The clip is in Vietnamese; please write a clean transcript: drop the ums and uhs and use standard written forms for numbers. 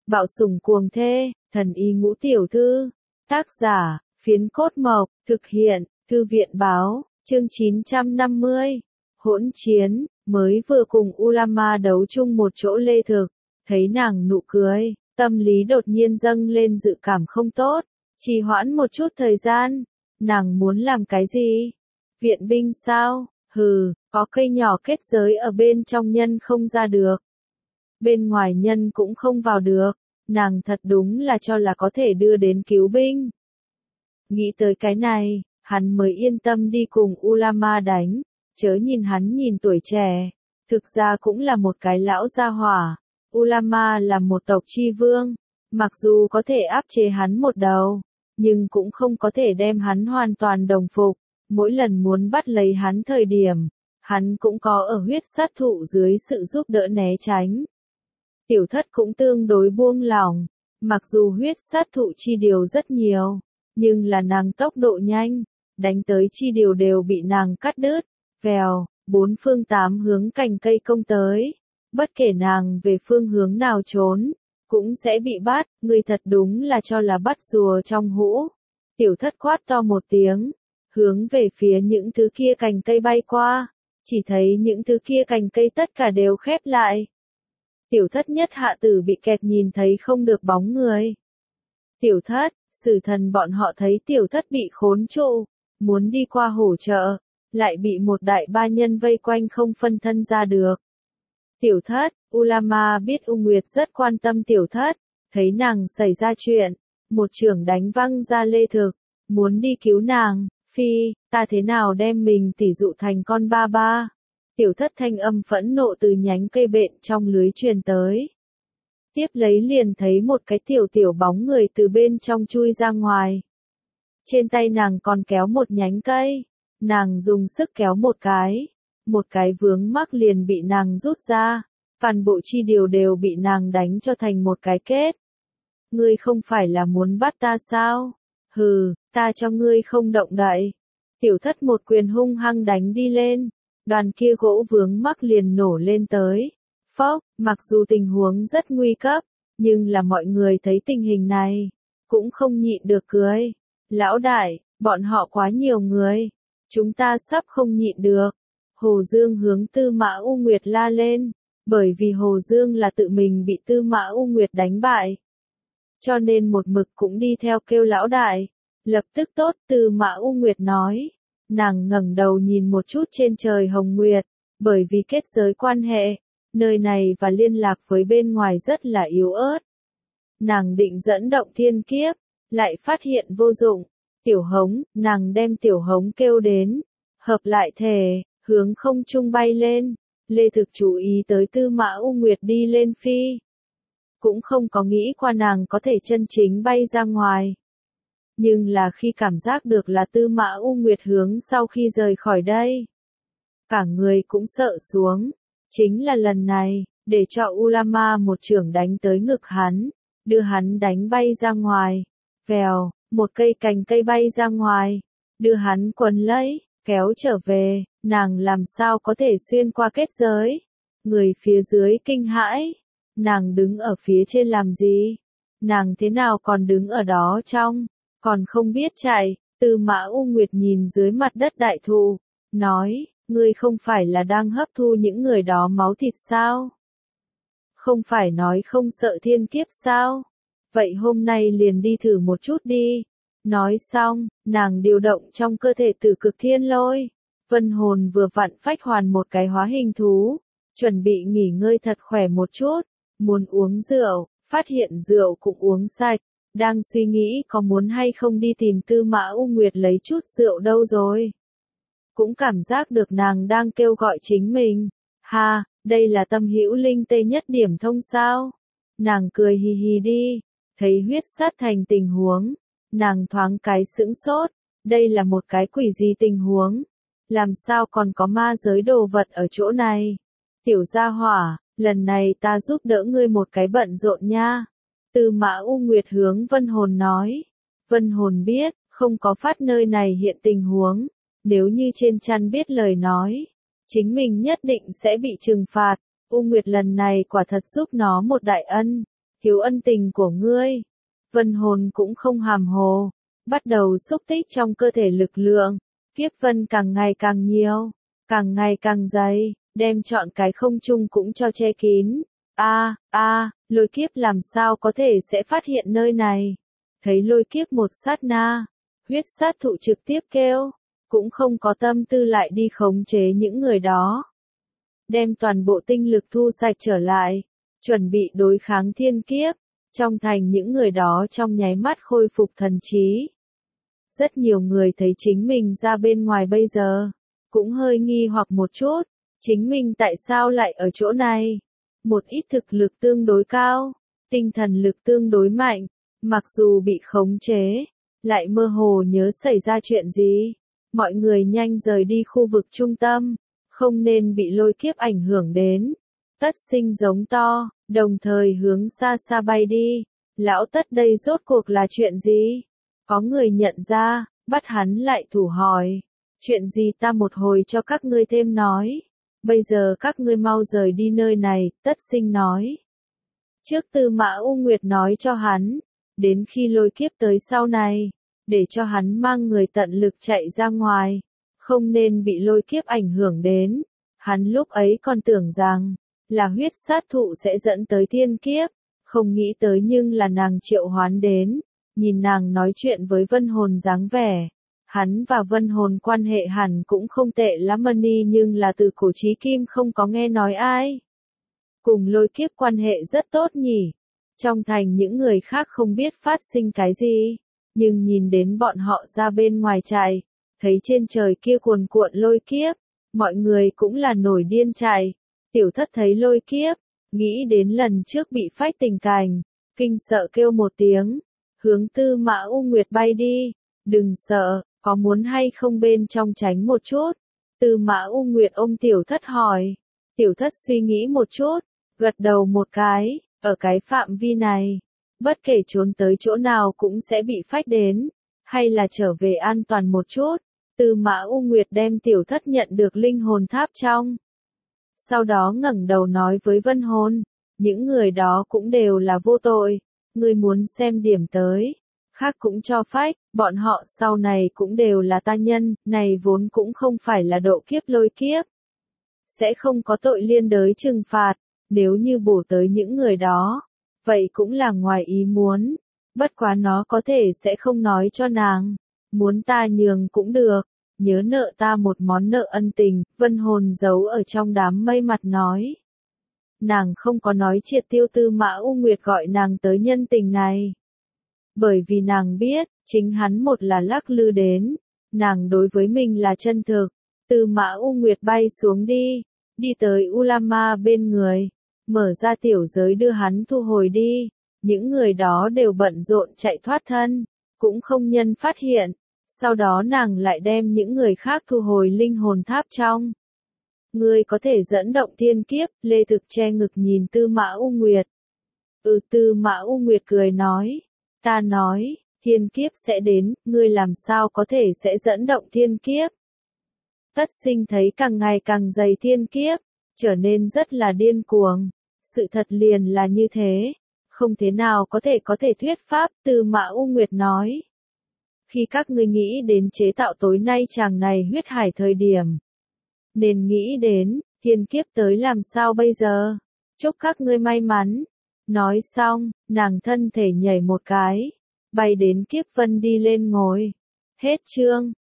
Bạo sủng cuồng thê, thần y ngũ tiểu thư. Tác giả, Phiến Cốt Mộc, thực hiện, Thư viện báo, chương 950. Hỗn chiến, mới vừa cùng Ulama đấu chung một chỗ Lê Thực, thấy nàng nụ cười, tâm lý đột nhiên dâng lên dự cảm không tốt, trì hoãn một chút thời gian. Nàng muốn làm cái gì? Viện binh sao? Hừ, có cây nhỏ kết giới ở bên trong nhân không ra được. Bên ngoài nhân cũng không vào được, nàng thật đúng là cho là có thể đưa đến cứu binh. Nghĩ tới cái này, hắn mới yên tâm đi cùng Ulama đánh, chớ nhìn hắn nhìn tuổi trẻ, thực ra cũng là một cái lão gia hỏa. Ulama là một tộc chi vương, mặc dù có thể áp chế hắn một đầu, nhưng cũng không có thể đem hắn hoàn toàn đồng phục. Mỗi lần muốn bắt lấy hắn thời điểm, hắn cũng có ở huyết sát thụ dưới sự giúp đỡ né tránh. Tiểu thất cũng tương đối buông lỏng, mặc dù huyết sát thụ chi điều rất nhiều, nhưng là nàng tốc độ nhanh, đánh tới chi điều đều bị nàng cắt đứt, vèo, bốn phương tám hướng cành cây công tới, bất kể nàng về phương hướng nào trốn, cũng sẽ bị bắt, người thật đúng là cho là bắt rùa trong hũ. Tiểu thất quát to một tiếng, hướng về phía những thứ kia cành cây bay qua, chỉ thấy những thứ kia cành cây tất cả đều khép lại. Tiểu thất nhất hạ tử bị kẹt nhìn thấy không được bóng người. Tiểu thất, sử thần bọn họ thấy tiểu thất bị khốn trụ, muốn đi qua hỗ trợ, lại bị một đại ba nhân vây quanh không phân thân ra được. Tiểu thất, Ulama biết U Nguyệt rất quan tâm tiểu thất, thấy nàng xảy ra chuyện, một chưởng đánh văng ra Lê Thực, muốn đi cứu nàng. Phi, ta thế nào đem mình tỉ dụ thành con ba ba? Tiểu thất thanh âm phẫn nộ từ nhánh cây bện trong lưới truyền tới. Tiếp lấy liền thấy một cái tiểu bóng người từ bên trong chui ra ngoài. Trên tay nàng còn kéo một nhánh cây, nàng dùng sức kéo một cái vướng mắc liền bị nàng rút ra, toàn bộ chi điều đều bị nàng đánh cho thành một cái kết. Ngươi không phải là muốn bắt ta sao? Hừ, ta cho ngươi không động đậy. Tiểu thất một quyền hung hăng đánh đi lên, đoàn kia gỗ vướng mắc liền nổ lên tới. Phốc, mặc dù tình huống rất nguy cấp, nhưng là mọi người thấy tình hình này, cũng không nhịn được cười. Lão đại, bọn họ quá nhiều người, chúng ta sắp không nhịn được. Hồ Dương hướng Tư Mã U Nguyệt la lên, bởi vì Hồ Dương là tự mình bị Tư Mã U Nguyệt đánh bại, cho nên một mực cũng đi theo kêu lão đại. Lập tức tốt, Tư Mã U Nguyệt nói. Nàng ngẩng đầu nhìn một chút trên trời hồng nguyệt, bởi vì kết giới quan hệ, nơi này và liên lạc với bên ngoài rất là yếu ớt. Nàng định dẫn động thiên kiếp, lại phát hiện vô dụng. Tiểu Hống, nàng đem Tiểu Hống kêu đến, hợp lại thể, hướng không trung bay lên. Lê Thực chú ý tới Tư Mã U Nguyệt đi lên phi, cũng không có nghĩ qua nàng có thể chân chính bay ra ngoài. Nhưng là khi cảm giác được là Tư Mã U Nguyệt hướng sau khi rời khỏi đây, cả người cũng sợ xuống. Chính là lần này, để cho Ulama một chưởng đánh tới ngực hắn, đưa hắn đánh bay ra ngoài. Vèo, một cây cành cây bay ra ngoài, đưa hắn quấn lấy, kéo trở về. Nàng làm sao có thể xuyên qua kết giới? Người phía dưới kinh hãi. Nàng đứng ở phía trên làm gì? Nàng thế nào còn đứng ở đó trong? Còn không biết chạy. Tư Mã U Nguyệt nhìn dưới mặt đất đại thụ, nói, ngươi không phải là đang hấp thu những người đó máu thịt sao? Không phải nói không sợ thiên kiếp sao? Vậy hôm nay liền đi thử một chút đi. Nói xong, nàng điều động trong cơ thể Tử Cực Thiên Lôi. Vân hồn vừa vặn phách hoàn một cái hóa hình thú, chuẩn bị nghỉ ngơi thật khỏe một chút, muốn uống rượu, phát hiện rượu cũng uống sạch, đang suy nghĩ có muốn hay không đi tìm Tư Mã U Nguyệt lấy chút rượu đâu rồi. Cũng cảm giác được nàng đang kêu gọi chính mình. Ha, đây là tâm hữu linh tê nhất điểm thông sao? Nàng cười hì hì đi, thấy huyết sát thành tình huống, nàng thoáng cái sững sốt, đây là một cái quỷ gì tình huống? Làm sao còn có ma giới đồ vật ở chỗ này? Tiểu gia hỏa, lần này ta giúp đỡ ngươi một cái bận rộn nha. Tư Mã U Nguyệt hướng Vân Hồn nói. Vân Hồn biết, không có phát nơi này hiện tình huống. Nếu như trên chăn biết lời nói, chính mình nhất định sẽ bị trừng phạt. U Nguyệt lần này quả thật giúp nó một đại ân. thiếu ân tình của ngươi. Vân hồn cũng không hàm hồ, bắt đầu xúc tích trong cơ thể lực lượng, kiếp vân càng ngày càng nhiều, càng ngày càng dày, đem trọn cái không trung cũng cho che kín. Lôi kiếp làm sao có thể sẽ phát hiện nơi này. Thấy lôi kiếp một sát na, huyết sát thụ trực tiếp kêu, cũng không có tâm tư lại đi khống chế những người đó. Đem toàn bộ tinh lực thu sạch trở lại, chuẩn bị đối kháng thiên kiếp, trong thành những người đó trong nháy mắt khôi phục thần trí. Rất nhiều người thấy chính mình ra bên ngoài bây giờ, cũng hơi nghi hoặc một chút, chính mình tại sao lại ở chỗ này. Một ít thực lực tương đối cao, tinh thần lực tương đối mạnh, mặc dù bị khống chế, lại mơ hồ nhớ xảy ra chuyện gì. Mọi người nhanh rời đi khu vực trung tâm, không nên bị lôi kiếp ảnh hưởng đến. Tất Sinh giống to, đồng thời hướng xa xa bay đi. Lão Tất đây rốt cuộc là chuyện gì? Có người nhận ra, bắt hắn lại thủ hỏi. Chuyện gì ta một hồi cho các ngươi thêm nói. Bây giờ các ngươi mau rời đi nơi này, Tất Sinh nói. Trước Tư Mã U Nguyệt nói cho hắn, đến khi lôi kiếp tới sau này, để cho hắn mang người tận lực chạy ra ngoài, không nên bị lôi kiếp ảnh hưởng đến. Hắn lúc ấy còn tưởng rằng, là huyết sát thụ sẽ dẫn tới thiên kiếp, không nghĩ tới nhưng là nàng triệu hoán đến. Nhìn nàng nói chuyện với Vân Hồn dáng vẻ, hắn và Vân Hồn quan hệ hẳn cũng không tệ lắm đi, nhưng là từ cổ chí kim không có nghe nói ai cùng lôi kiếp quan hệ rất tốt nhỉ. Trong thành những người khác không biết phát sinh cái gì, nhưng nhìn đến bọn họ ra bên ngoài chạy, thấy trên trời kia cuồn cuộn lôi kiếp, mọi người cũng là nổi điên chạy. Tiểu Thất thấy lôi kiếp, nghĩ đến lần trước bị phách tình cảnh, kinh sợ kêu một tiếng, hướng Tư Mã U Nguyệt bay đi. Đừng sợ, có muốn hay không bên trong tránh một chút? Tư Mã U Nguyệt ôm Tiểu Thất hỏi. Tiểu Thất suy nghĩ một chút, gật đầu một cái, ở cái phạm vi này, bất kể trốn tới chỗ nào cũng sẽ bị phách đến, hay là trở về an toàn một chút. Tư Mã U Nguyệt đem Tiểu Thất nhận được linh hồn tháp trong. Sau đó ngẩng đầu nói với Vân Hồn, những người đó cũng đều là vô tội, ngươi muốn xem điểm tới, khác cũng cho phách, bọn họ sau này cũng đều là ta nhân, này vốn cũng không phải là độ kiếp lôi kiếp. Sẽ không có tội liên đới trừng phạt, nếu như bổ tới những người đó, vậy cũng là ngoài ý muốn, bất quá nó có thể sẽ không nói cho nàng, muốn ta nhường cũng được. Nhớ nợ ta một món nợ ân tình, Vân Hồn giấu ở trong đám mây mặt nói. Nàng không có nói triệt tiêu Tư Mã U Nguyệt gọi nàng tới nhân tình này. Bởi vì nàng biết, chính hắn một là lắc lư đến, nàng đối với mình là chân thực. Tư Mã U Nguyệt bay xuống đi tới Ulama bên người, mở ra tiểu giới đưa hắn thu hồi đi. Những người đó đều bận rộn chạy thoát thân, cũng không nhân phát hiện. Sau đó nàng lại đem những người khác thu hồi linh hồn tháp trong. Ngươi có thể dẫn động thiên kiếp, Lê Thực che ngực nhìn Tư Mã U Nguyệt. Tư Mã U Nguyệt cười nói. Ta nói, thiên kiếp sẽ đến, ngươi làm sao có thể sẽ dẫn động thiên kiếp. Tất Sinh thấy càng ngày càng dày thiên kiếp, trở nên rất là điên cuồng. Sự thật liền là như thế, không thế nào có thể thuyết pháp, Tư Mã U Nguyệt nói. Khi các ngươi nghĩ đến chế tạo tối nay chàng này huyết hải thời điểm, nên nghĩ đến, thiên kiếp tới làm sao bây giờ? Chúc các ngươi may mắn. Nói xong, nàng thân thể nhảy một cái, bay đến kiếp vân đi lên ngồi. Hết chương.